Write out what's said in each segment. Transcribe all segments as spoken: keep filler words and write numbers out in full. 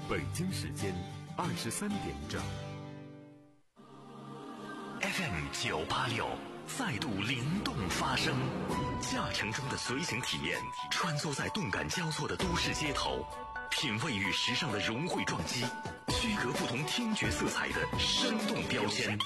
北京时间二十三点整。 F M 九八六再度灵动发声，驾乘中的随行体验，穿梭在动感交错的都市街头，品味与时尚的融汇撞击，区隔不同听觉色彩的生动标签。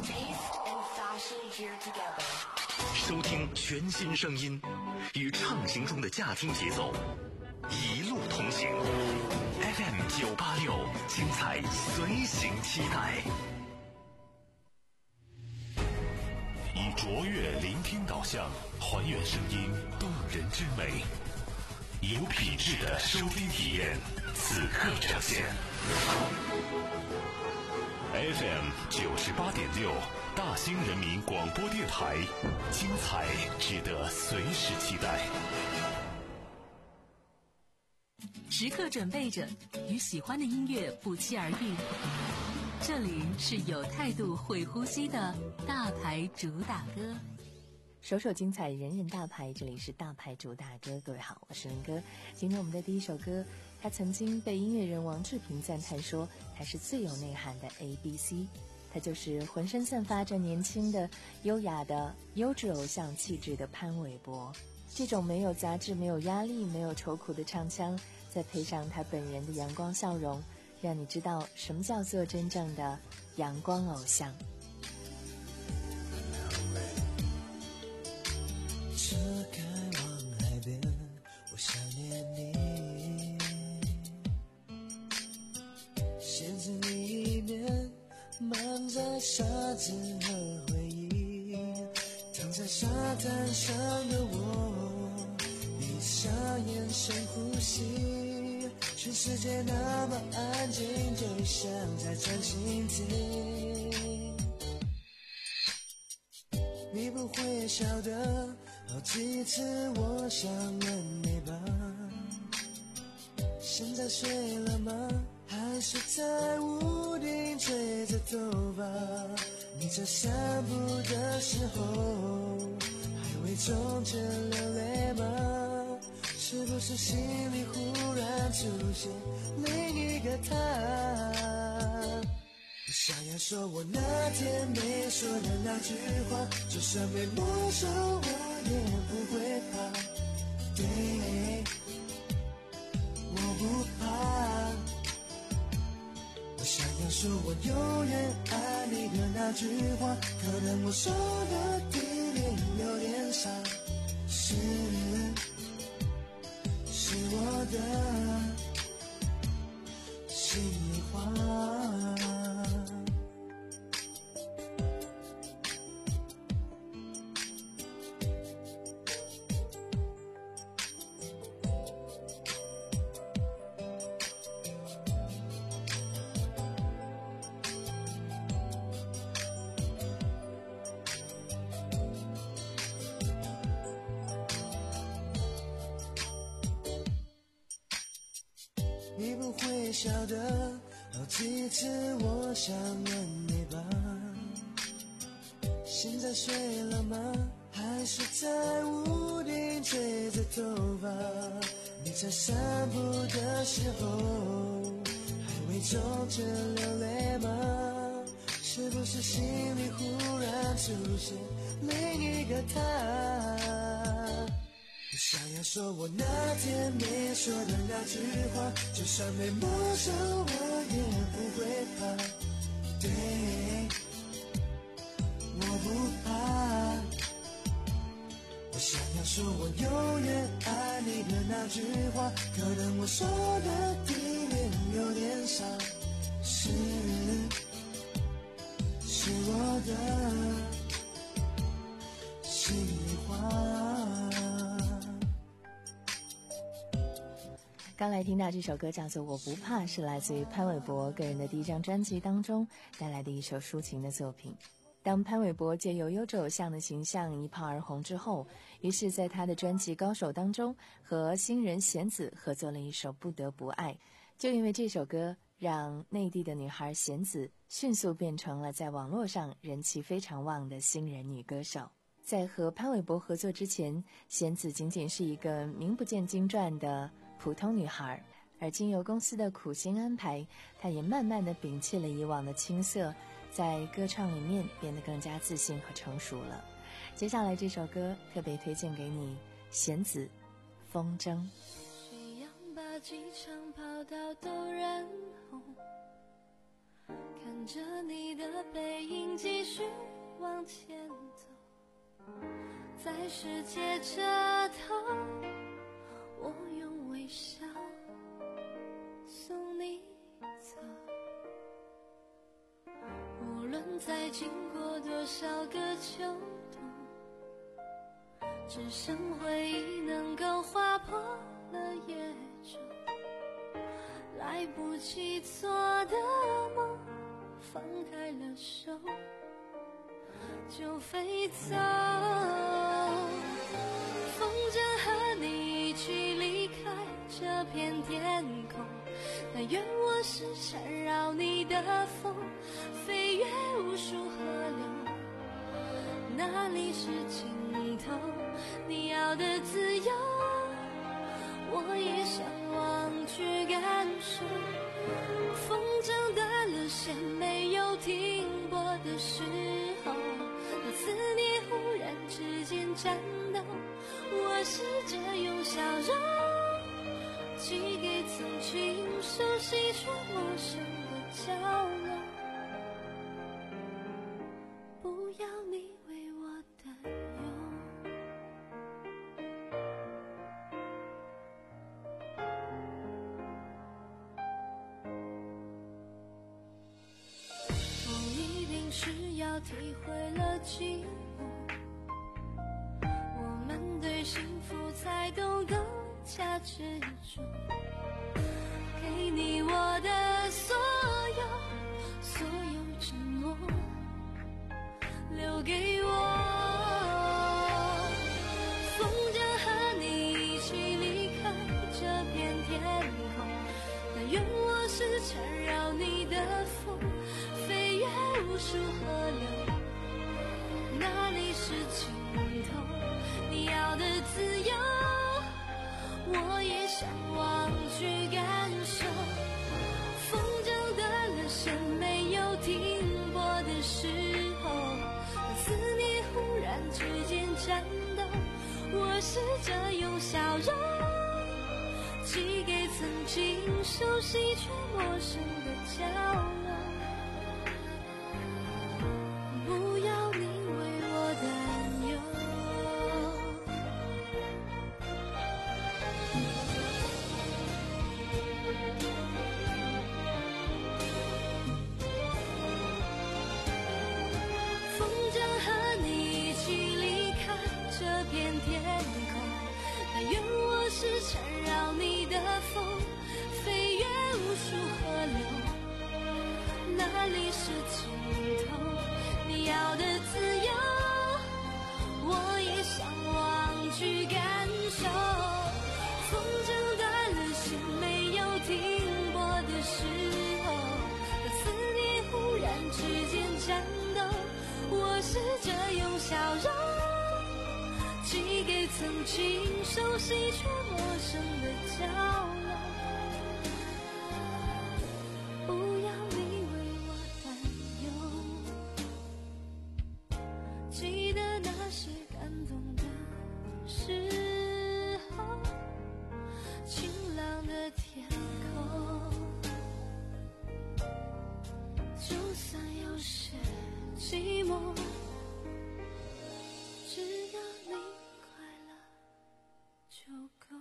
收听全新声音，与畅行中的驾听节奏，一路同行。F M 九八六，精彩随行期待。以卓越聆听导向，还原声音动人之美，有品质的收听体验，此刻呈现。F M 九十八点六，大兴人民广播电台，精彩值得随时期待。 时刻准备着，与喜欢的音乐不期而遇。这里是有态度会呼吸的大牌主打歌， 首首精彩，人人大牌。这里是大牌主打歌，各位好，我是林哥。今天我们的第一首歌，他曾经被音乐人王志平赞叹说他是最有内涵的 A B C， 他就是浑身散发着年轻的优雅的优质偶像气质的潘玮柏。这种没有杂质、没有压力、没有愁苦的唱腔，再配上他本人的阳光笑容，让你知道什么叫做真正的阳光偶像。 车开往海边，我想念你，写字里面满载沙子和回忆，躺在沙滩上的我，闭上眼深呼吸，全世界那么安静，就像在专心听。你不会晓得，好几次我想问你吧，现在睡了吗？还是在屋顶吹着头发？你在散步的时候，还会冲着流泪吗？是不是心里忽然出现另一个他？我想要说我那天没说的那句话，就算被没收我也不会怕。对，我不怕。我想要说我永远爱你的那句话，可能我说的地点有点傻，是是我的心里话。你不会晓得，好几次我想问你吧，现在睡了吗？还是在屋顶吹着头发？你在散步的时候，还会冲着流泪吗？是不是心里忽然出现另一个他？我想要说我那天没说的那句话，就算被没收我也不会怕。对，我不怕。我想要说我永远爱你的那句话，可能我说的地点有点傻，是是我的心里话。 刚来听到这首歌叫做《我不怕》，是来自于潘玮柏个人的第一张专辑当中带来的一首抒情的作品。当潘玮柏借由优质偶像的形象一炮而红之后，于是在他的专辑《高手》当中和新人弦子合作了一首《不得不爱》。就因为这首歌，让内地的女孩弦子迅速变成了在网络上人气非常旺的新人女歌手。在和潘玮柏合作之前，弦子仅仅是一个名不见经传的普通女孩， 而经由公司的苦心安排，他也慢慢的摒弃了以往的青涩，在歌唱里面变得更加自信和成熟了。接下来这首歌特别推荐给你，弦子风筝。 夕阳把机场跑道都染红，看着你的背影继续往前走，在世界这头，我用微笑送你走。无论再经过多少个秋冬，只剩回忆能够划破了夜昼，来不及做的梦，放开了手就飞走。风筝和你一起离开这片天空，但愿我是缠绕你的风，飞越无数河流，哪里是尽头？你要的自由，我也向往去感受。风筝断了线，没有停泊的时候，那思念忽然之间颤抖，我试着用笑容寄给曾经熟悉却陌生的角落，不要你为我担忧。是要体会了寂寞，我们对幸福才懂更加执着，给你我的所有，所有承诺留给我。风筝和你一起离开这片天空，但愿我是缠绕你的风，飞越无数河流，哪里是尽头？你要的自由，我也向往去感受。风筝断了线，没有停泊的时候，思念忽然之间颤抖，我试着用笑容寄给曾经熟悉却陌生的角落，不要你为我担忧。风筝和你一起离开这片天空，但愿我是缠绕你的风，飞越无数河流，哪里是尽头？你要的自由，我也向往去感受。风筝断了线，没有停泊的时候，当思念忽然之间颤抖，我试着用笑容寄给曾经熟悉却陌生的角落，不要你为我担忧。记得那些感动的时候，晴朗的天空，就算有些寂寞，只要你快乐就够。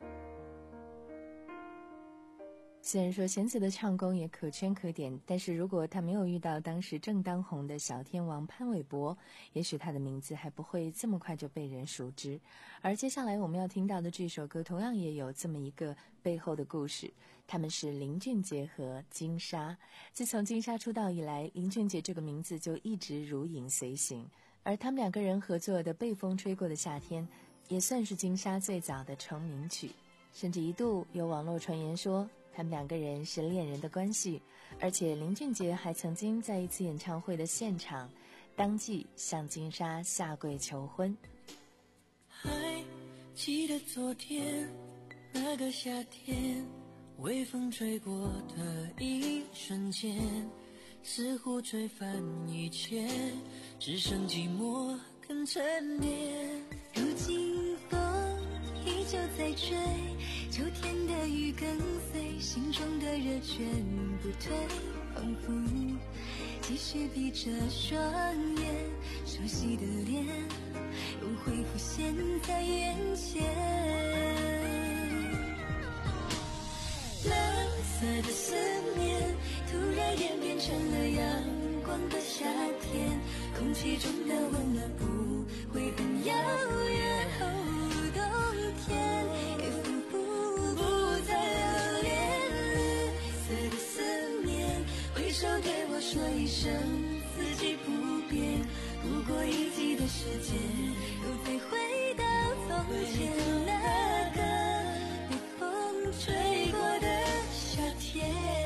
虽然说弦子的唱功也可圈可点，但是如果他没有遇到当时正当红的小天王潘玮柏，也许他的名字还不会这么快就被人熟知。而接下来我们要听到的这首歌同样也有这么一个背后的故事，他们是林俊杰和金莎。自从金莎出道以来，林俊杰这个名字就一直如影随形，而他们两个人合作的《被风吹过的夏天》也算是金莎最早的成名曲，甚至一度有网络传言说他们两个人是恋人的关系，而且林俊杰还曾经在一次演唱会的现场当即向金莎下跪求婚。 还记得昨天那个夏天， 微风吹过的一瞬间，似乎吹翻一切，只剩寂寞更沉淀。 如今风依旧在追，秋天的雨跟随，心中的热全不退，仿佛继续闭着双眼，熟悉的脸又会浮现在眼前。蓝色的思念突然演变成了阳光的夏天，空气中的温暖不会很遥远，哦，冬天也仿佛不再留恋。绿色的思念挥手对我说一声四季不变，不过一季的时间，又再回到从前那个被风吹过的夏天。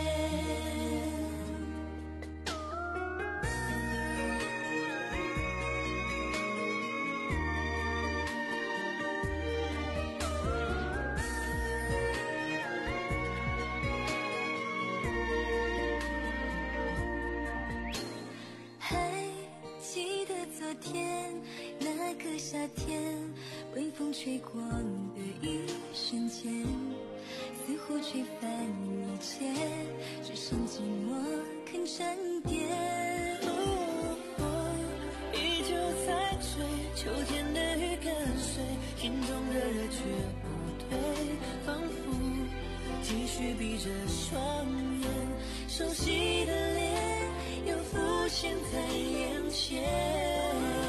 夏天，微风吹过的一瞬间，似乎吹翻一切，只剩寂寞肯沉淀。 哦，依旧在追，秋天的雨跟随，心中的热却不退，仿佛继续闭着双眼，熟悉的脸又浮现在眼前。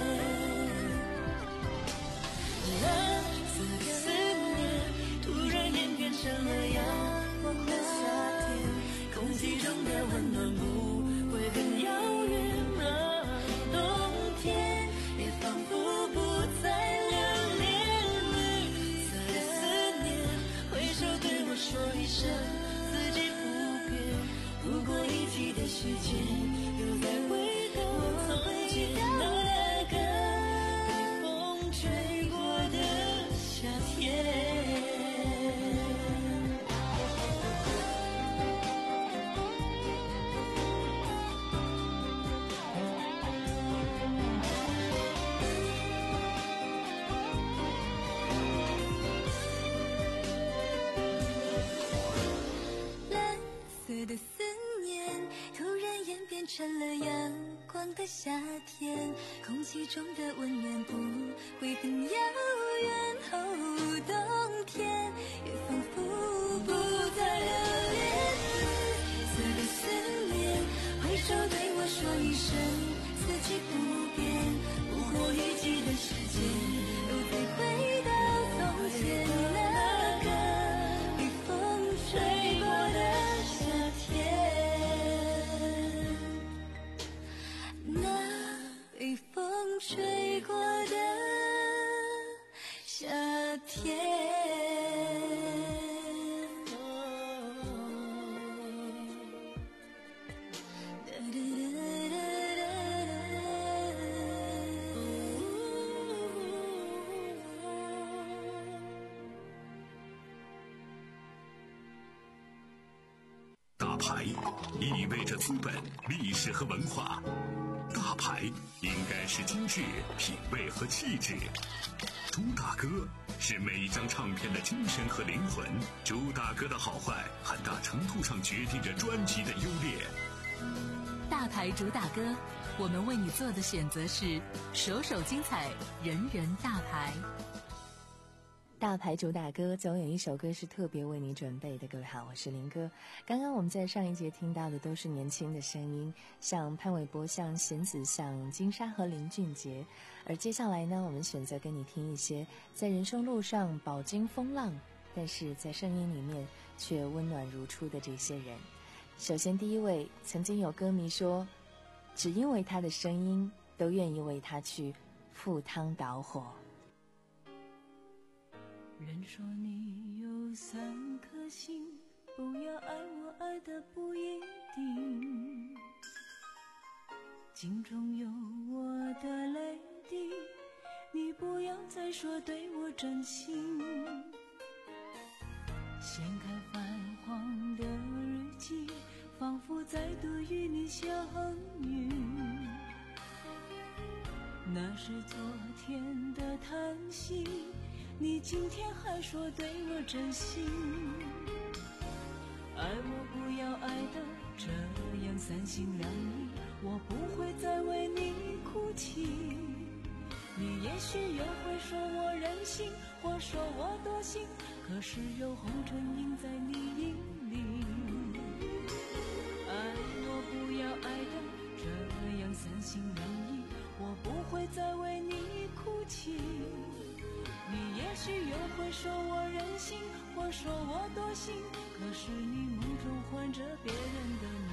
蓝色的思念突然演变成了阳光的夏天，空气中的温暖不会很遥远啊，冬天也仿佛不再留恋。绿色的思念挥手对我说一声四季不变，不过一季的时间，又再回到从前那个被风吹过的夏天。 蓝色的思念突然演变成了阳光的夏天，空气中的温暖不会很遥远，哦，冬天也仿佛不再留恋。绿色的思念挥手对我说一声四季不变，不过一季的时间，又再回到从前那个被风吹过的夏天，那被风吹过的夏天。 大牌意味着资本、历史和文化，大牌应该是精致、品味和气质。朱大哥是每一张唱片的精神和灵魂，朱大哥的好坏很大程度上决定着专辑的优劣。 大牌主打歌，我们为你做的选择是首首精彩，人人大牌。 大牌主打歌总有一首歌是特别为你准备的。各位好，我是林哥。刚刚我们在上一节听到的都是年轻的声音，像潘玮柏、像弦子、像金莎和林俊杰。而接下来呢，我们选择跟你听一些在人生路上饱经风浪，但是在声音里面却温暖如初的这些人。首先第一位，曾经有歌迷说，只因为他的声音都愿意为他去赴汤蹈火。 人说你有三颗心，不要爱我爱的不一定，镜中有我的泪滴，你不要再说对我真心。掀开繁黄的日记，仿佛再度与你相遇。那是昨天的叹息，你今天还说对我真心。爱我不要爱的这样三心两意，我不会再为你哭泣。你也许又会说我任性，或说我多心，可是有红唇印在你眼里。爱我不要爱的这样三心两意，我不会再为你哭泣。你也许又会说我任性，或说我多心，可是你梦中唤着别人的名。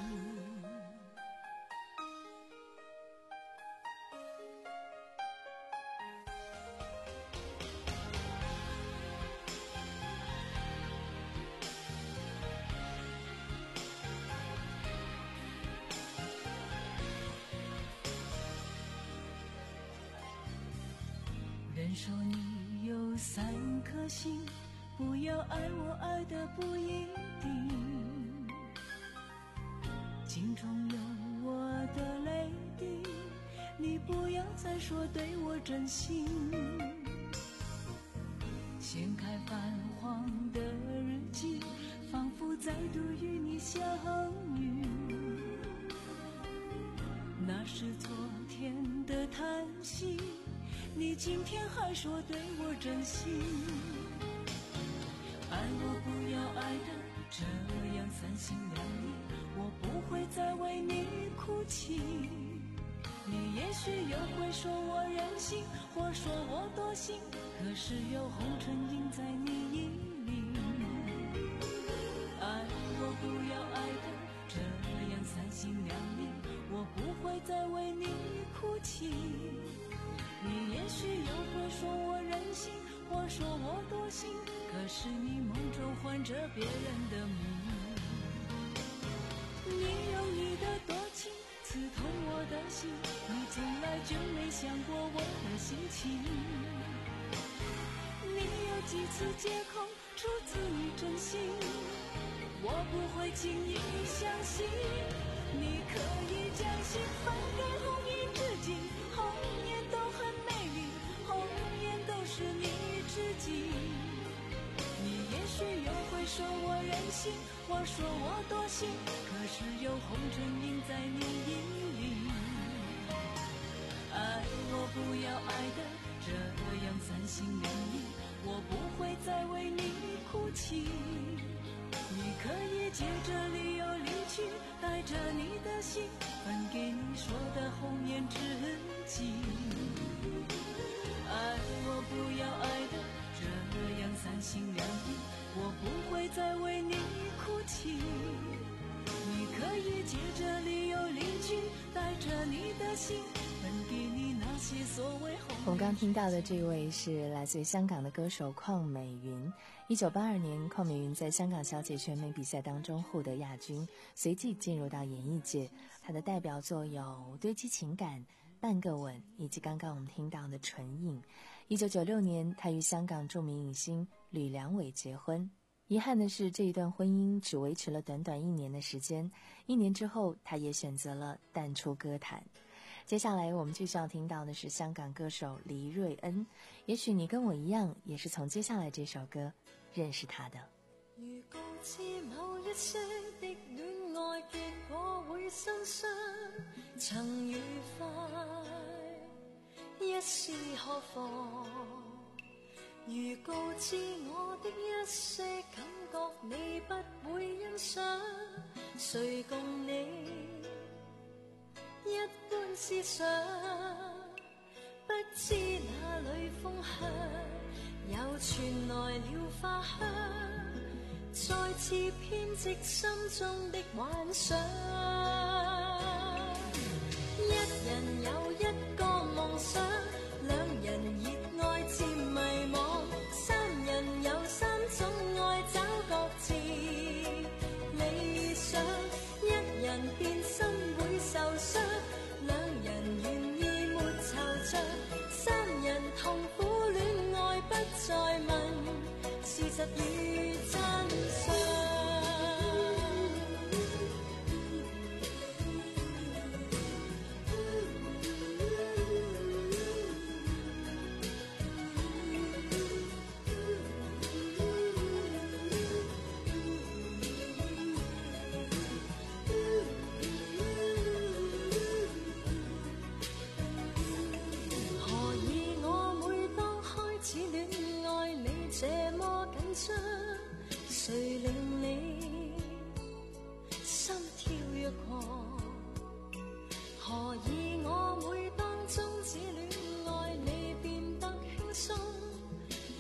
人说你有三颗心，不要爱我爱的不一定，镜中有我的泪滴，你不要再说对我真心。掀开泛黄的日记，仿佛再度与你相遇。那是昨天的叹息，你今天还说对我真心。爱我不要爱的这样三心两意，我不会再为你哭泣。你也许又会说我任性，或说我多心，可是有红唇印在你眼里。爱我不要爱的这样三心两意，我不会再为你哭泣。你也许又会说我任性，或说我多心，可是你梦中唤着别人的名。你用你的多情刺痛我的心，你从来就没想过我的心情。你有几次借口出自你真心，我不会轻易相信。你可以将心翻给红颜知己，红颜都很美丽，红颜都是你知己。你也许又会说我任性，或说我多心，可是有红尘印在你眼里。爱我不要爱的这样三心两意，我不会再为你哭泣。你可以借着理由离去，带着你的心分给你说的红颜知己。爱我不要爱的这样三心两意，我不会再为你哭泣。你可以借着理由离去，带着你的心分给你那些所谓红颜。 我们刚听到的这位是来自于香港的歌手邝美云。一九八二年，邝美云在香港小姐选美比赛当中获得亚军，随即进入到演艺界。她的代表作有《堆积情感》、《半个吻》以及刚刚我们听到的《唇印》。一九九六年，她与香港著名影星吕良伟结婚。遗憾的是，这一段婚姻只维持了短短一年的时间。一年之后，她也选择了淡出歌坛。接下来我们继续要听到的是香港歌手黎瑞恩。也许你跟我一样，也是从接下来这首歌认识他的。 如告知某一些的戀愛結果會心傷，曾愉快一試何妨？如告知我的一些感覺你不會欣賞，誰共你一般思想？不知哪裏風香，又傳來了花香，再次編織心中的幻想。一人有一個夢想，兩人熱愛漸迷惘，三人有三種愛找各自理想。一人變心會受傷，兩人願意沒惆悵，三人痛苦戀愛不再問事實與真相。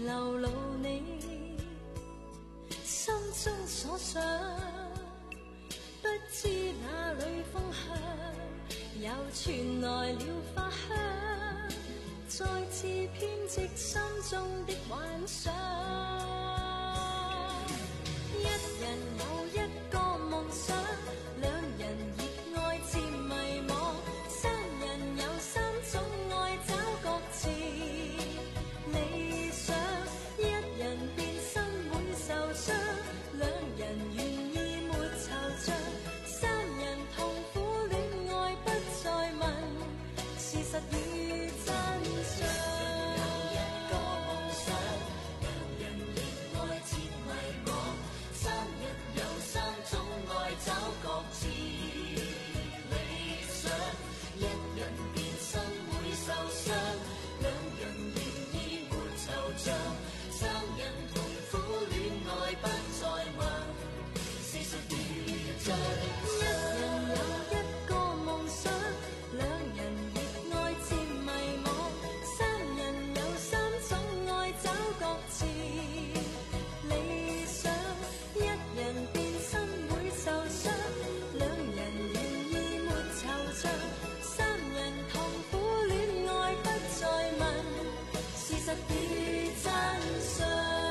流露你心中所想，不知哪里風向又傳來了花香，再次編織心中的幻想。一人有一個夢想，兩人熱愛漸迷惘，三人有三種愛找各自理想。一人變心會受傷，兩人願意沒惆悵，三人痛苦戀愛不再問事實與真相。有一個夢想，兩人熱愛漸迷惘，三人有三種愛找各自理想。一人變心會受傷，兩人願意沒惆悵，三人痛苦戀愛不再問事實與真相。一人有一個夢想，兩人熱愛漸迷惘，三人有三種愛找各自理想。一人變心會受傷，兩人願意沒惆悵，三人痛苦戀愛不再問事實與真相。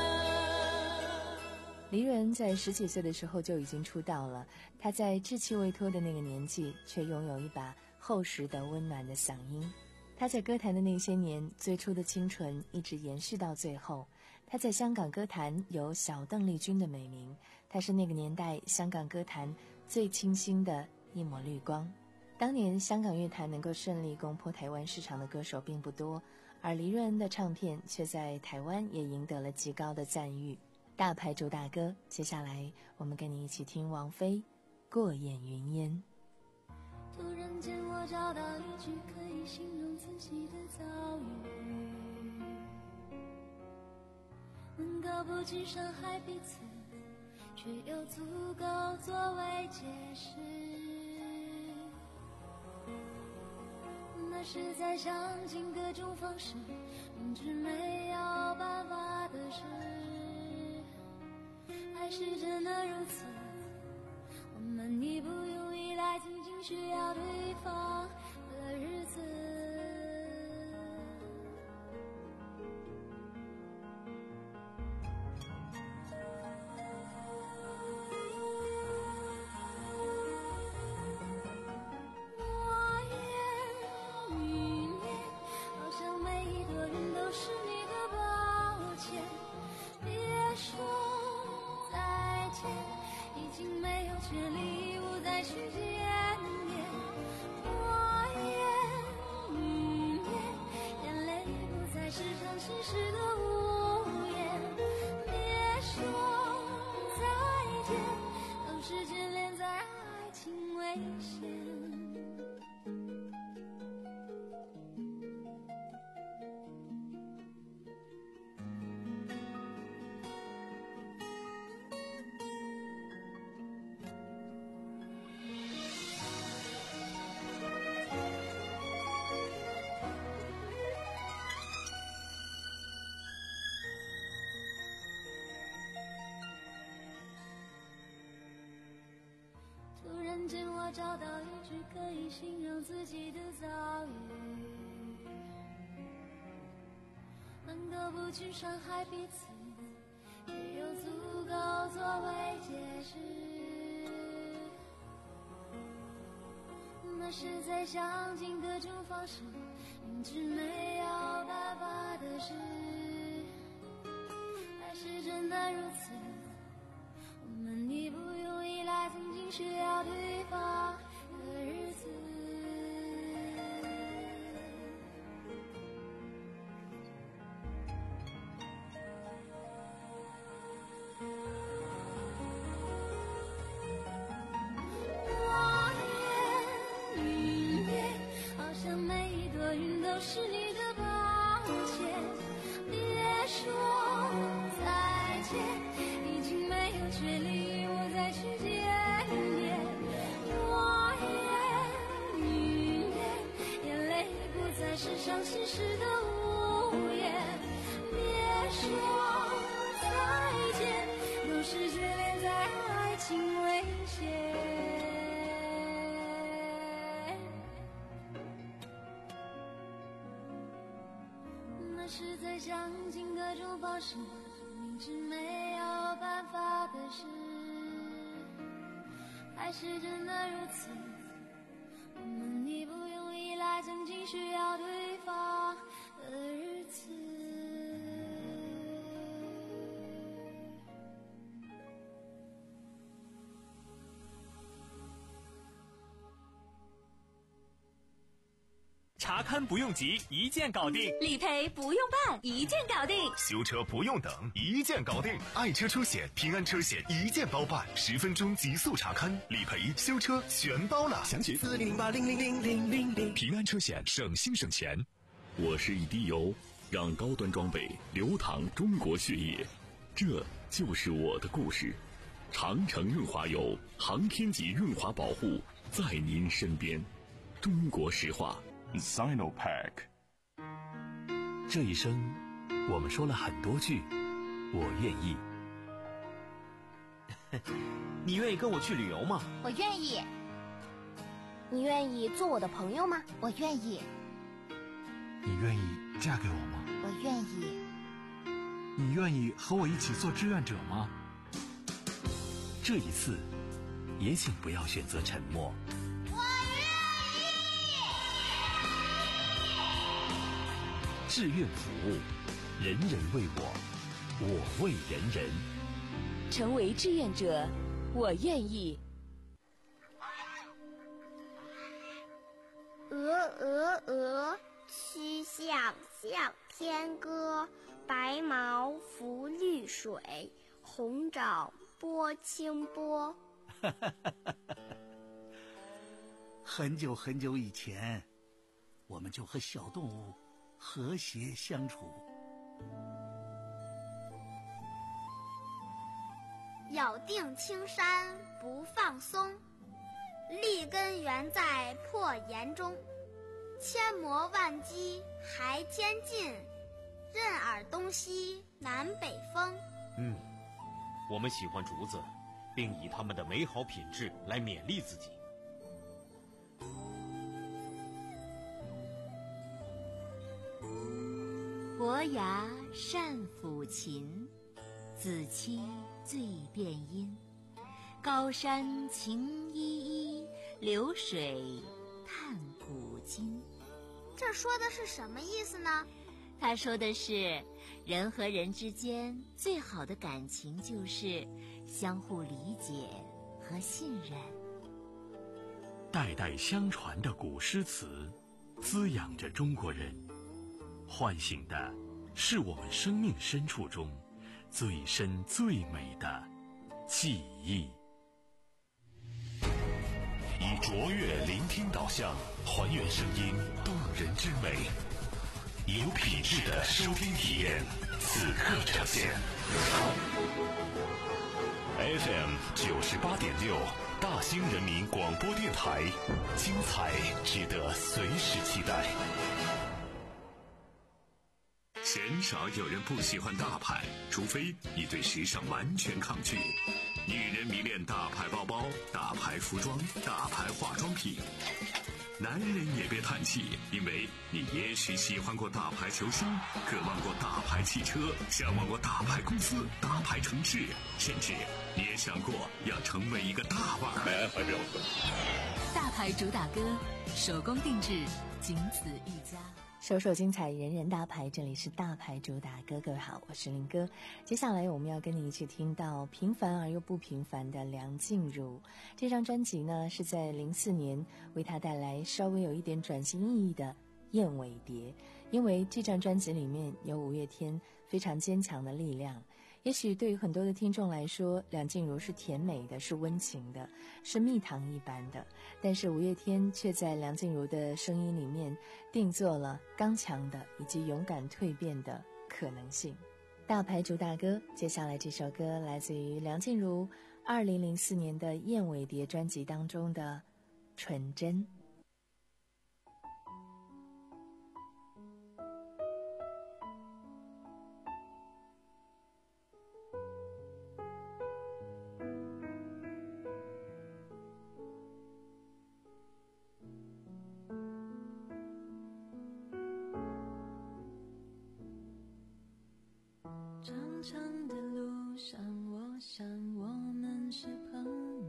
黎人在十几岁的时候就已经出道了，他在稚气未脱的那个年纪，却拥有一把厚实的温暖的嗓音。他在歌坛的那些年，最初的清纯一直延续到最后。他在香港歌坛有小邓丽君的美名，他是那个年代香港歌坛最清新的一抹绿光。当年香港乐坛能够顺利攻破台湾市场的歌手并不多，而黎瑞恩的唱片却在台湾也赢得了极高的赞誉。大牌主打歌，接下来我们跟你一起听王菲《过眼云烟》。 突然间我找到一句可以形容自己的遭遇，能够不去伤害彼此，却又足够作为解释。那是在想尽各种方式，明知没有办法的事。爱是真的如此，我们已不用依赖，仅仅需要对方的日子。我烟云烟，好像每一朵云都是你的抱歉。别说再见，已经没有权利不再去见面。我烟云烟，眼泪不再是场侵蚀的无言。别说再见，都是眷恋在爱情危险。突然间我找到一句可以形容自己的遭遇，能够不去伤害彼此，也有足够作为解释。那是在想尽各种方式，明知没有办法的事。爱是真的如此，我们已不用依赖，曾经需要对方的日子。我烟云烟，好像每一朵云都是你的抱歉。别说再见，已经没有权利我再去见我是在想尽各种方式，明知没有办法的事，还是真的如此。我们已不用依赖曾经需要对方的日子。 查勘不用急，一键搞定； 理赔不用办，一键搞定； 修车不用等，一键搞定。爱车车险、平安车险一键包办，十分钟极速查勘，理赔、修车全包了。详询四零零八零零零零零零。 平安车险，省心省钱。我是一滴油，让高端装备流淌中国血液，这就是我的故事。长城润滑油，航天级润滑保护，在您身边。中国石化。 Sinopack。 这一生我们说了很多句我愿意。 你愿意跟我去旅游吗？ 我愿意。你愿意做我的朋友吗？我愿意。 你愿意嫁给我吗？ 我愿意。 你愿意和我一起做志愿者吗？ 这一次也请不要选择沉默。志愿服务，人人为我，我为人人。 成为志愿者，我愿意。 鹅鹅鹅，曲项向天歌。白毛浮绿水，红爪拨清波。 很久很久以前，我们就和小动物和谐相处。 咬定青山不放松，立根原在破岩中。千磨万击还坚劲，任尔东西南北风。 嗯，我们喜欢竹子，并以它们的美好品质来勉励自己。 伯牙善抚琴，子期醉辨音。高山晴依依，流水叹古今。 这说的是什么意思呢？ 他说的是，人和人之间最好的感情就是相互理解和信任。 代代相传的古诗词，滋养着中国人，唤醒的是我们生命深处中最深最美的记忆。 以卓越聆听导向，还原声音动人之美，有品质的收听体验，此刻呈现。F M 九十八点六，大兴人民广播电台，精彩值得随时期待。鲜少有人不喜欢大牌，除非你对时尚完全抗拒。女人迷恋大牌包包、大牌服装、大牌化妆品。男人也别叹气，因为你也许喜欢过大牌球星，渴望过大牌汽车，向往过大牌公司、大牌城市，甚至你也想过要成为一个大腕儿。来，怀表哥。 大牌主打歌，手工定制，仅此一家。 首首精彩，人人大牌，这里是大牌主打歌。各位好，我是林哥。接下来我们要跟你一起听到平凡而又不平凡的梁静茹。这张专辑呢，是在零四年为她带来稍微有一点转型意义的《燕尾蝶》，因为这张专辑里面有五月天非常坚强的力量。也许对于很多的听众来说，梁静茹是甜美的，是温情的，是蜜糖一般的，但是五月天却在梁静茹的声音里面定做了刚强的以及勇敢蜕变的可能性。大牌主打歌，接下来这首歌来自于梁静茹二零零四年的《燕尾蝶》专辑当中的《纯真》。 长的路上，我想我们是朋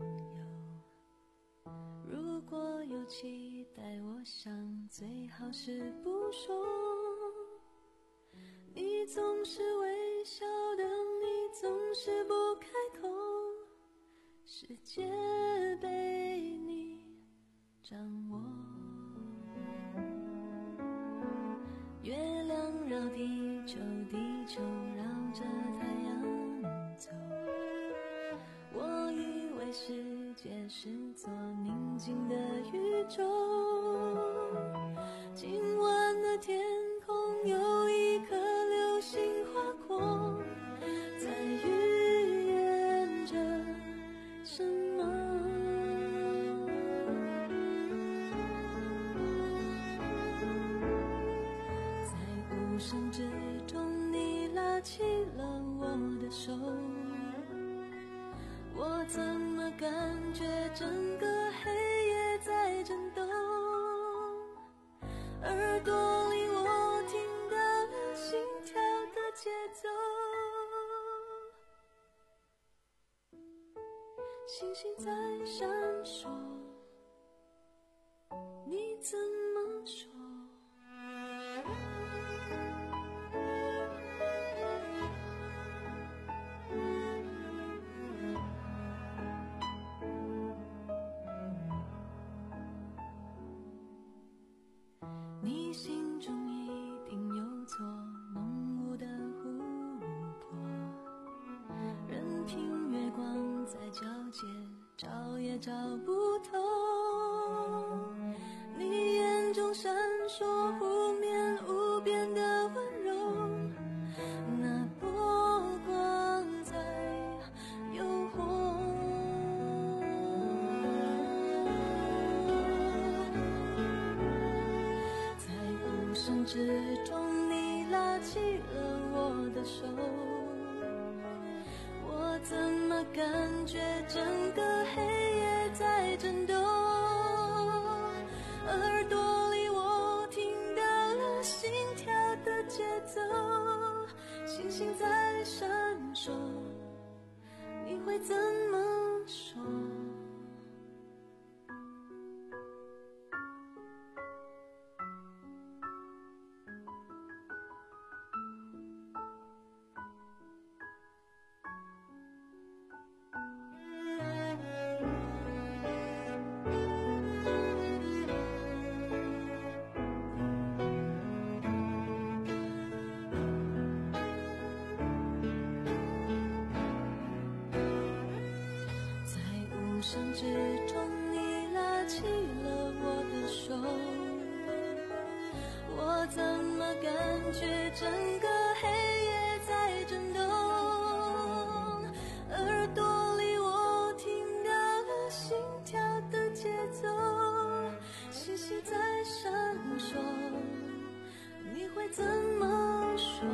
友。如果有期待，我想最好是不说。你总是微笑的，你总是不开口，世界被你掌握。月亮绕地球，地球绕着太阳走。我以为世界是座宁静的宇宙，今晚的天空有一颗流星划过，在预言着什么？在无声之中，你拉起了我的手，我怎么感觉整个黑夜在震动？耳朵里我听到了心跳的节奏，星星在闪烁，你怎么说？你心中一定有座浓雾的湖泊，任凭月光在皎洁，找也找不透。你眼中闪烁湖面无边的温柔，那波光在诱惑。在无声之中，你拉起了我的手，我怎么感觉整个黑夜在震动？耳朵里我听到了心跳的节奏，星星在闪烁，你会怎么说？无声之中，你拉起了我的手，我怎么感觉整个黑夜在震动？耳朵里我听到了心跳的节奏，星星在闪烁，你会怎么说？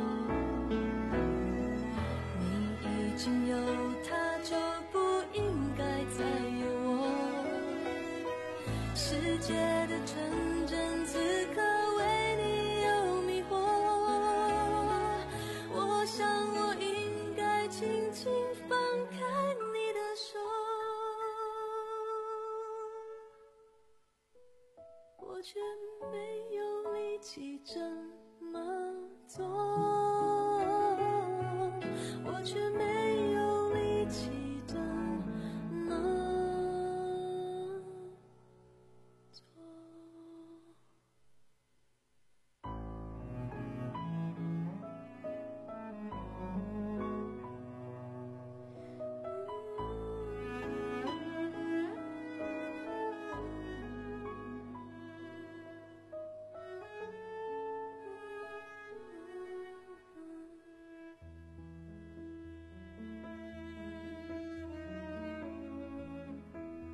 你已经有他，就不应该再有我。世界的纯真此刻为你有迷惑，我想我应该轻轻放开你的手，我却没有力气这么做，我却没有力气这么做。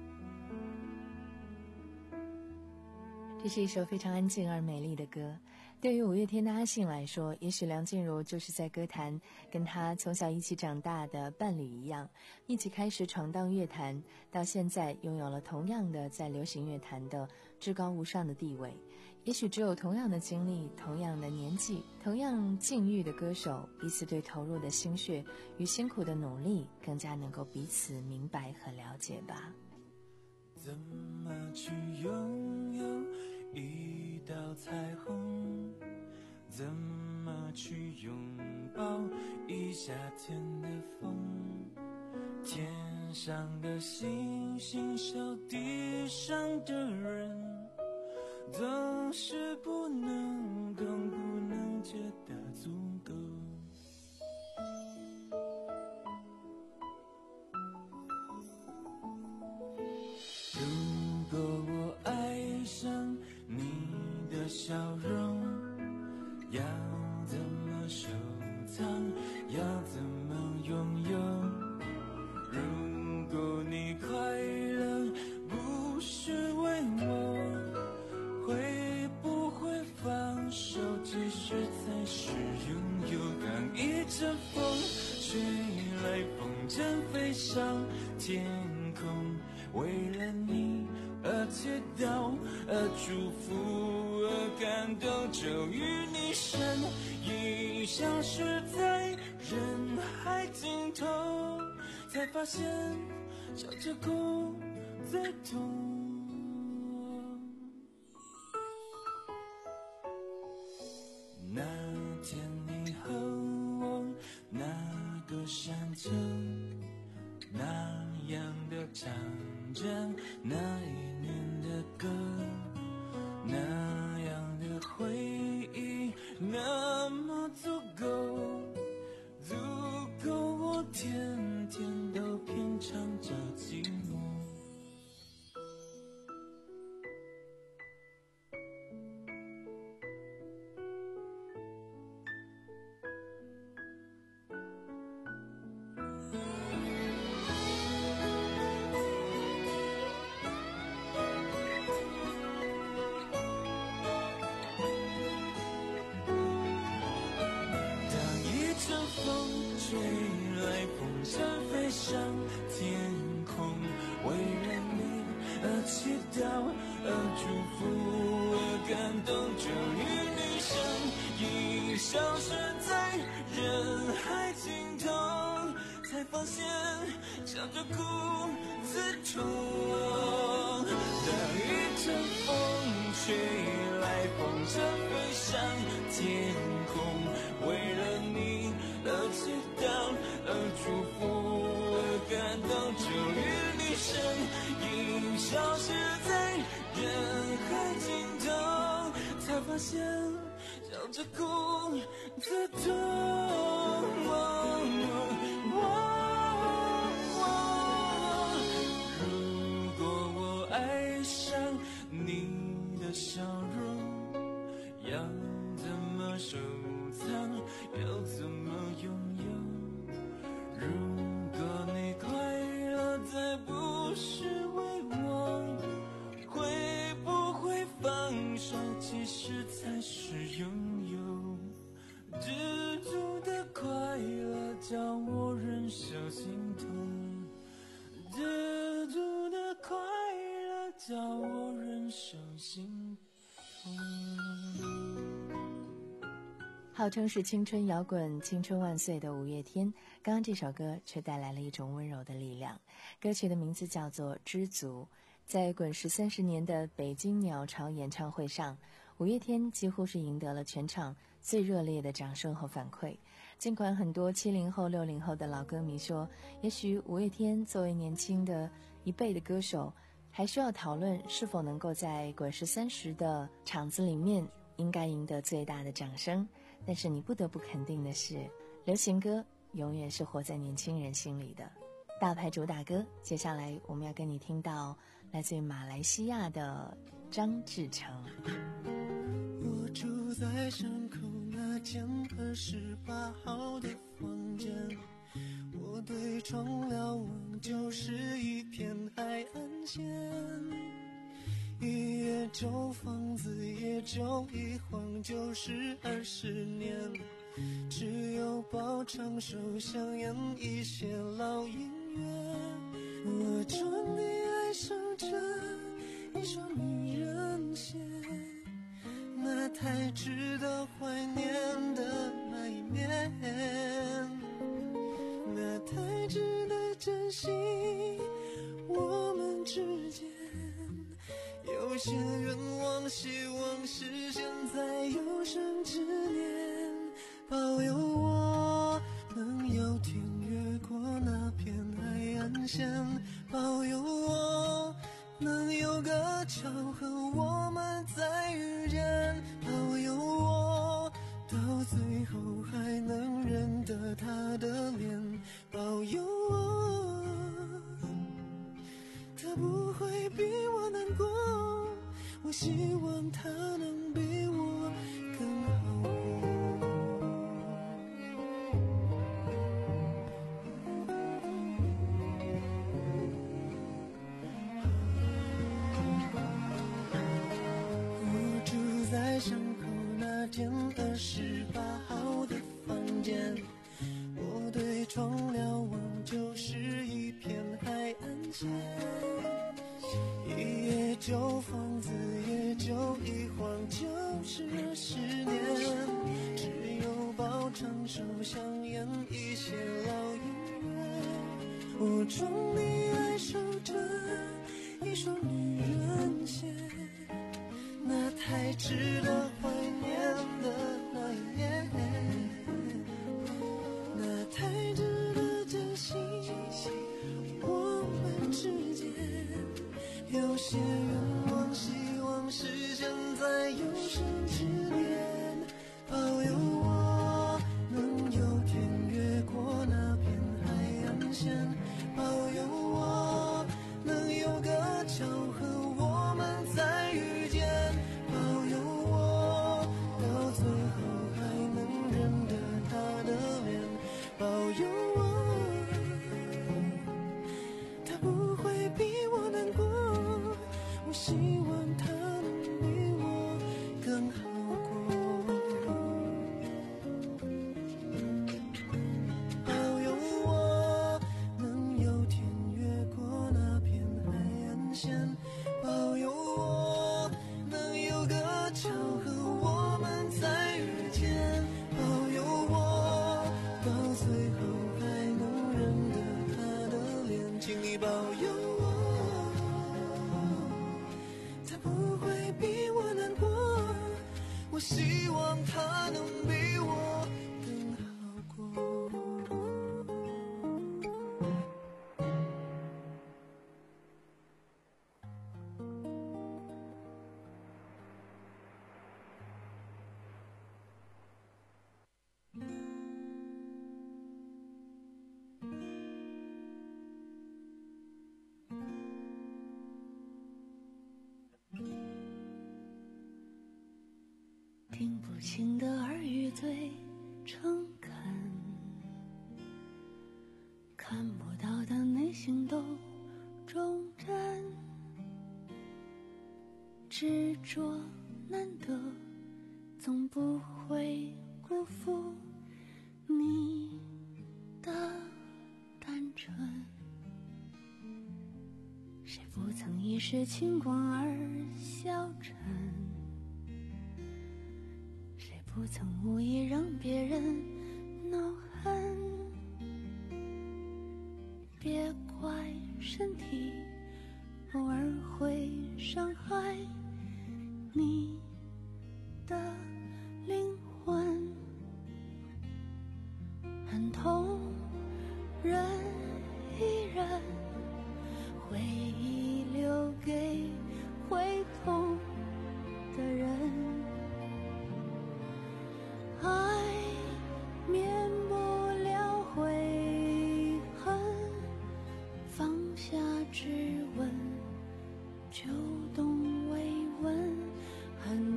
这是一首非常安静而美丽的歌， 对于五月天的阿信来说，也许梁静茹就是在歌坛跟他从小一起长大的伴侣一样，一起开始闯荡乐坛，到现在拥有了同样的在流行乐坛的至高无上的地位。也许只有同样的经历、同样的年纪、同样境遇的歌手，彼此对投入的心血与辛苦的努力更加能够彼此明白和了解吧。 怎么去拥有一道彩虹，怎么去拥抱一夏天的风，天上的星星小地上的人，总是不能懂，不能觉得足够。如果我爱上你的笑容，要怎么收藏，要怎么拥有？如果你快乐不是为我，会不会放手，其实才是拥有？当一阵风吹来，风筝飞上天空，为了你而祈祷，而祝福，而感动，终于你身影消失在人海尽头，才发现笑着哭最痛。那天你和我那个山丘，那样的唱着那一年的歌，那样的回忆那么足够，足够我天天都品尝着寂寞。吹来，风筝飞上天空，为了你而祈祷，而祝福，而感动，终于你身影消失在人海尽头，才发现笑着哭最痛。当一阵风吹来，风筝飞上天空，为了你而祈祷，而祝福，而感动，终于你身影消失在人海尽头，才发现笑着哭最痛。如果我爱上你的笑容，要怎么收藏，要怎么拥有？如果你快乐再不是为我，会不会放手，其实才是拥有？知足的快乐叫我忍受心痛，知足的快乐叫我忍受心痛。 号称是青春摇滚青春万岁的五月天，刚刚这首歌却带来了一种温柔的力量。歌曲的名字叫做知足。在滚石三十年的北京鸟巢演唱会上，五月天几乎是赢得了全场最热烈的掌声和反馈。尽管很多七零后六零后的老歌迷说，也许五月天作为年轻的一辈的歌手，还需要讨论是否能够在滚石三十的场子里面应该赢得最大的掌声，但是你不得不肯定的是，流行歌永远是活在年轻人心里的。大牌主打歌，接下来我们要跟你听到来自于马来西亚的张志成。 我住在山口那间二十八号的房间，我对窗瞭望就是一片海岸线，一夜旧房子也就一晃就是二十年，只有饱尝手香烟一些老音乐。我终于爱上这一双女人鞋，那太值得怀念的那一面，那太值得珍惜我们之间。有些愿望希望实现在有生之年，保佑我能有天越过那片海岸线，保佑我能有个巧合我们再遇见，保佑我到最后还能认得她的脸，保佑我她不会比我难过，我希望她能比我更好过。我住在巷口那间二十八号的房间，我对窗瞭望就是一片海岸线，一夜旧房子也就一晃就是二十年，只有饱尝手香烟一些老音乐。我终于爱上这一双女人鞋，那太值得怀念的那一面，那太值得珍惜我们之间。有些愿望希望实现在有生之年，保佑我能有天越过那片海岸线，保佑我能有个巧合我们再遇见，保佑我到最后还能认得她的脸，保佑我她不会比我难过，我希望她能比我更好过，保佑我能有天越过那片海岸线，保佑我能有个巧合我们再遇见，保佑我到最后还能认得她的脸，请你保佑我她不会比我难过，我希望她能比我更好过。听不清的耳语最诚恳，看不到的内心都忠贞，执着难得，总不会辜负你的单纯。谁不曾一时轻狂而消沉，不曾无意让别人恼恨，别怪身体偶尔会伤害你的灵魂，很痛忍一忍，回忆留给会痛的人，爱免不了悔恨，放下质问，就懂慰问，很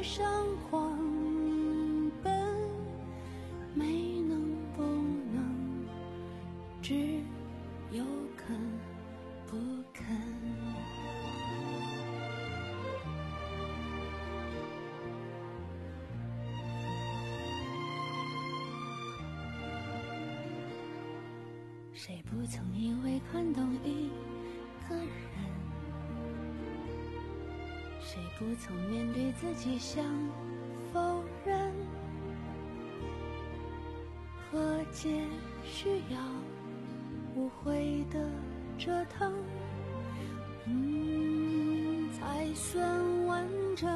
上狂奔，没能不能，只有肯不肯。谁不曾因为看懂一个人？谁不曾面对自己想否认？和解需要无悔的折腾，嗯，才算完整。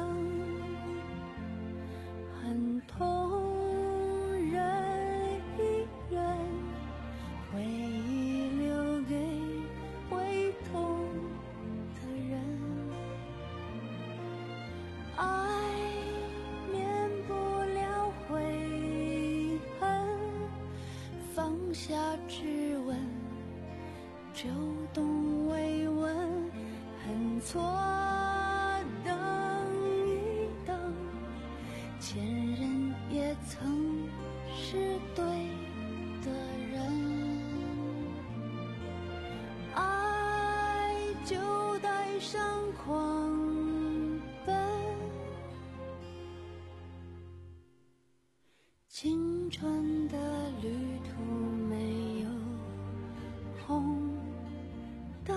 很痛，忍一忍，回忆留给会痛的人。爱免不了悔恨，放下质问，就懂慰问。恨错等一等，前任也曾是对的人。爱就带上狂奔，青春的旅途没有红灯，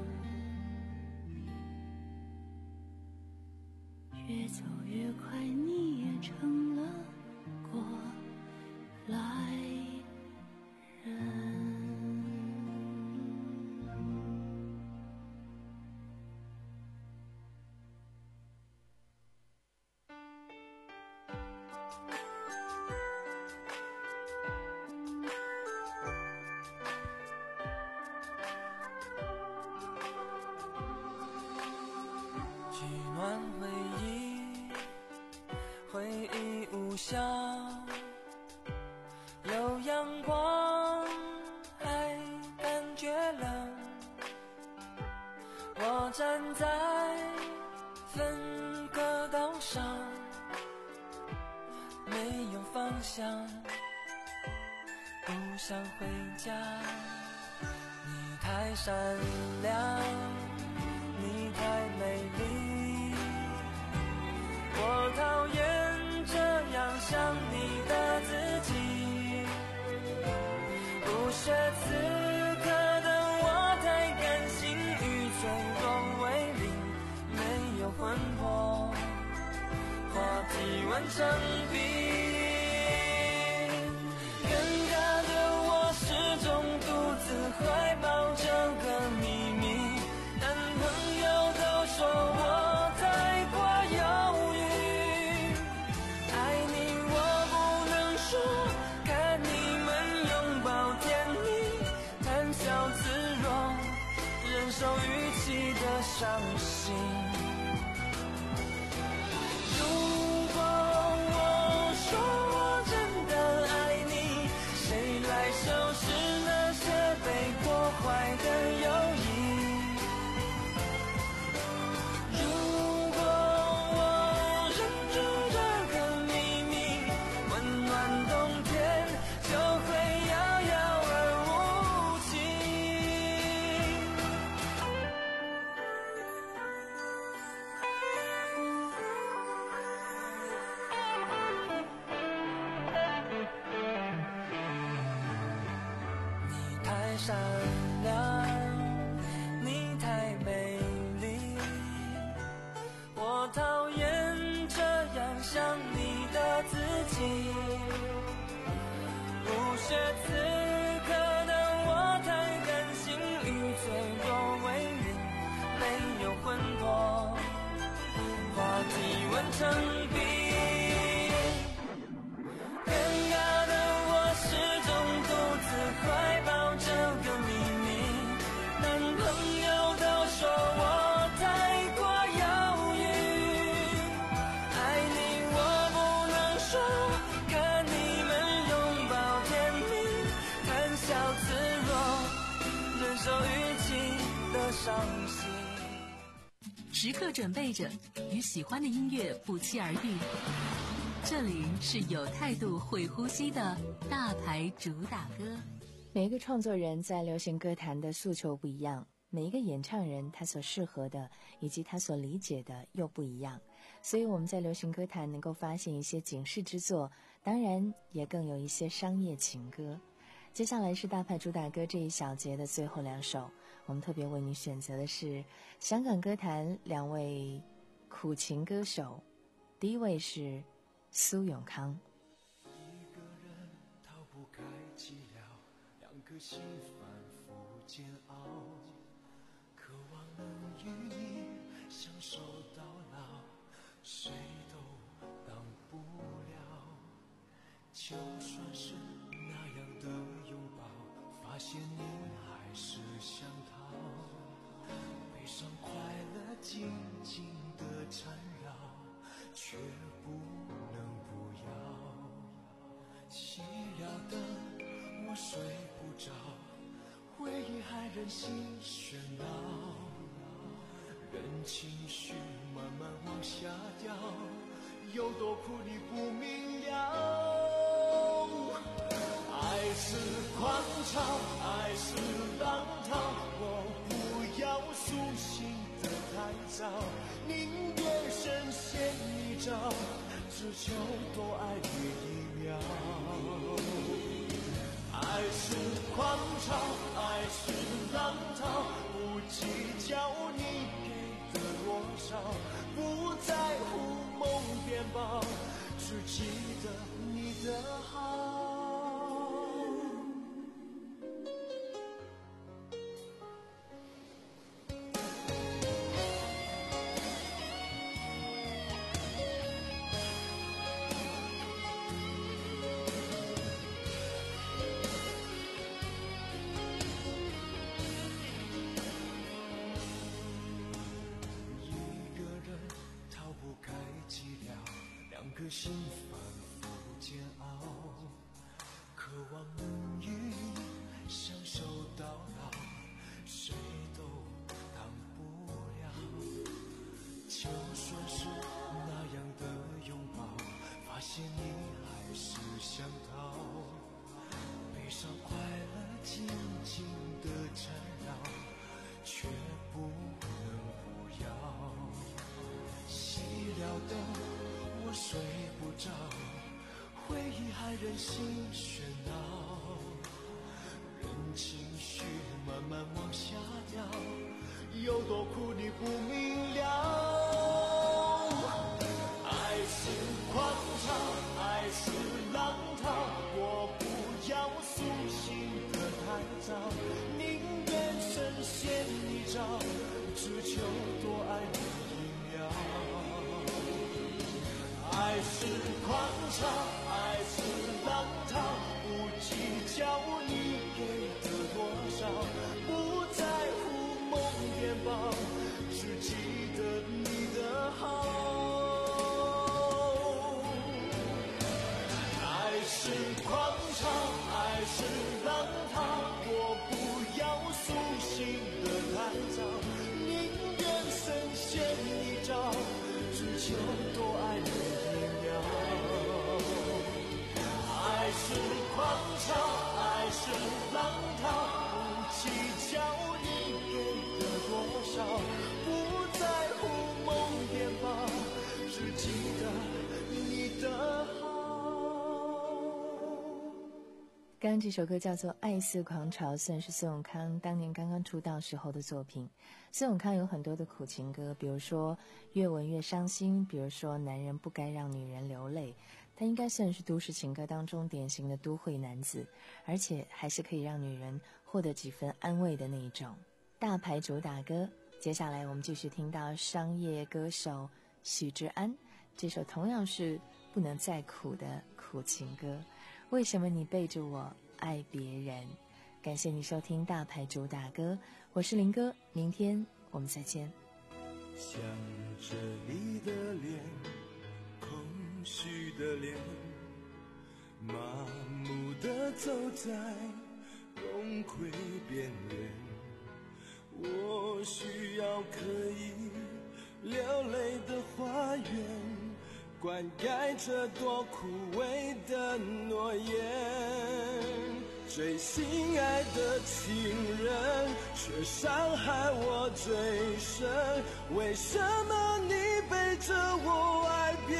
越走越快，你也成了过来人。 取暖回忆，回忆无效，有阳光还感觉冷。我站在分隔岛上，没有方向，不想回家。你太善良，你太美丽，我讨厌这样想你的自己。不屑此刻的我太感性，与脆弱为邻，没有魂魄，话题完成笔。尴尬的我始终独自怀抱这个秘密，男朋友都说我太过犹豫，爱你我不能说，看你们拥抱甜蜜，谈笑自若，忍受语气的伤心。如果我说我真的爱你，谁来收拾那些被破坏的友谊？如果我忍住这个秘密，温暖冬天就会遥遥而无期。你太善良，你太美丽，我讨厌这样想你的自己。不屑此刻的我太感性，与脆弱为邻，没有魂魄，话题完成笔。尴尬的我始终独自怀抱这个秘密，男朋友都说我太过犹豫，爱你我不能说，看你们拥抱甜蜜，谈笑自若，忍受语气的伤心。 时刻准备着，与喜欢的音乐不期而遇。这里是有态度、会呼吸的大牌主打歌。 每一个创作人在流行歌坛的诉求不一样，每一个演唱人他所适合的以及他所理解的又不一样，所以我们在流行歌坛能够发现一些警示之作，当然也更有一些商业情歌。接下来是大牌主打歌这一小节的最后两首，我们特别为你选择的是香港歌坛两位苦情歌手，第一位是苏永康。 一个人逃不开寂寥，两颗心反复煎熬，渴望能与你相守到老，谁都当不了。就算是那样的拥抱，发现你还是想逃，悲伤快乐紧紧地缠绕，却不能不要。寂寥的我睡不着，回忆还任性喧闹，任情绪慢慢往下掉，有多苦你不明了。爱是狂潮，爱是浪涛，我不要苏醒得太早，宁愿深陷泥沼，只求多爱你一秒。爱是狂潮，爱是浪涛，不计较你给的多少，不在乎梦变薄，只记得你的好。心反复煎熬，渴望能与你相守到老，谁都当不了。就算是那样的拥抱，发现你还是想逃，悲伤快乐紧紧地缠绕，却不能不要。寂寥的我睡不着，回忆还任性喧闹，任情绪慢慢往下掉，有多苦你不明了。爱是狂潮，爱是浪涛，我不要苏醒得太早，宁愿深陷泥沼，只求多爱你一秒。爱是狂潮，爱是浪涛，不计较你给的多少，不在乎梦变薄，只记得你的好。爱是狂潮，爱是浪涛，我不要苏醒得太早，宁愿深陷泥沼，只求多爱你。爱是狂潮，爱是浪涛，不计较你给的多少，不在乎梦变薄，只记得你的好。 刚刚这首歌叫做《爱似狂潮》，算是苏永康当年刚刚出道时候的作品。苏永康有很多的苦情歌，比如说越闻越伤心，比如说男人不该让女人流泪，他应该算是都市情歌当中典型的都会男子，而且还是可以让女人获得几分安慰的那一种大牌主打歌。接下来我们继续听到商业歌手许志安，这首同样是不能再苦的苦情歌，为什么你背着我爱别人。感谢你收听大牌主打歌，我是林哥，明天我们再见。 想着你的脸，空虚的脸，麻木地走在崩溃边缘，我需要可以灌溉着多枯萎的诺言。最心爱的情人，却伤害我最深。为什么你背着我爱别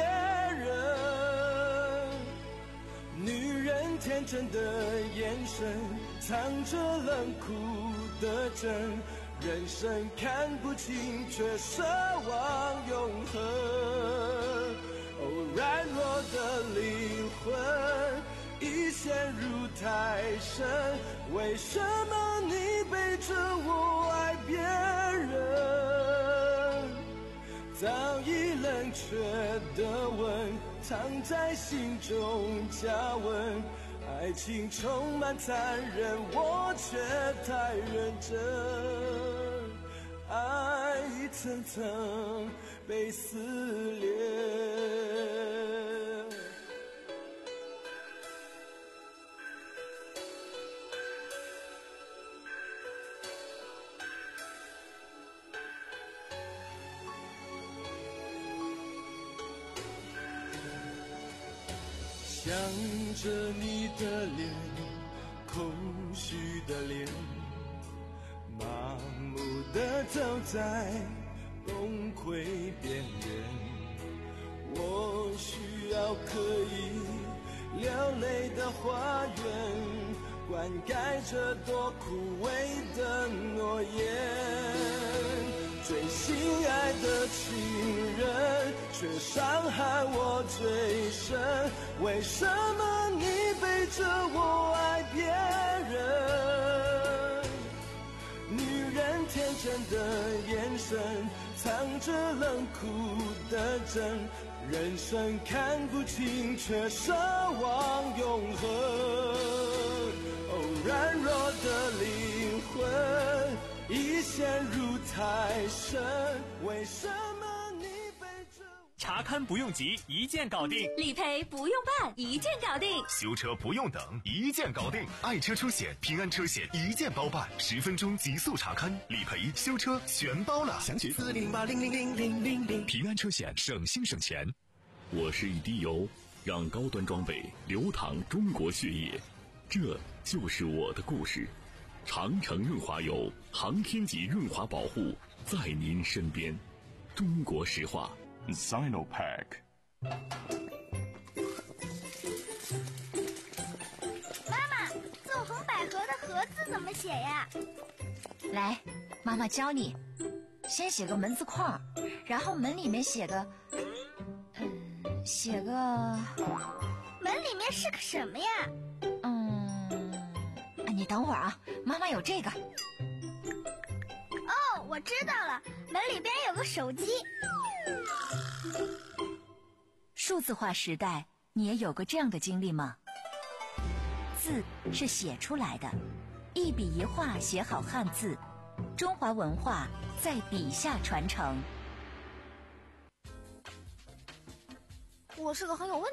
人？女人天真的眼神，藏着冷酷的真。人生看不清，却奢望永恒。哦，软弱的灵魂已陷入太深，为什么你背着我爱别人？早已冷却的吻，藏在心中加温。爱情充满残忍，我却太认真。爱一层层被撕裂。想着你的脸，空虚的脸，麻木地走在崩溃边缘。我需要可以流泪的花园，灌溉着多枯萎的诺言。最心爱的情人，却伤害我最深。为什么你背着我爱别人？女人天真的眼神，藏着冷酷的真。人生看不清，却奢望永恒。哦，软弱的灵魂已陷入太深，为什么你背着我？ 查勘不用急，一键搞定； 理赔不用办，一键搞定； 修车不用等，一键搞定。爱车出险，平安车险一键包办，十分钟极速查勘，理赔、修车全包了。详询四零八零零零零零零。平安车险，省心省钱。 我是一滴油，让高端装备流淌中国血液，这就是我的故事。长城润滑油，航天级润滑保护，在您身边。中国石化 Sinopec。 妈妈，纵横捭阖的阖字怎么写呀？ 来，妈妈教你。先写个门字框，然后门里面写个嗯，写个门里面是个什么呀？ 你等会儿啊，妈妈有这个。 哦，我知道了，门里边有个手机。 数字化时代，你也有过这样的经历吗？字是写出来的，一笔一画写好汉字，中华文化在笔下传承。 我是个很有问题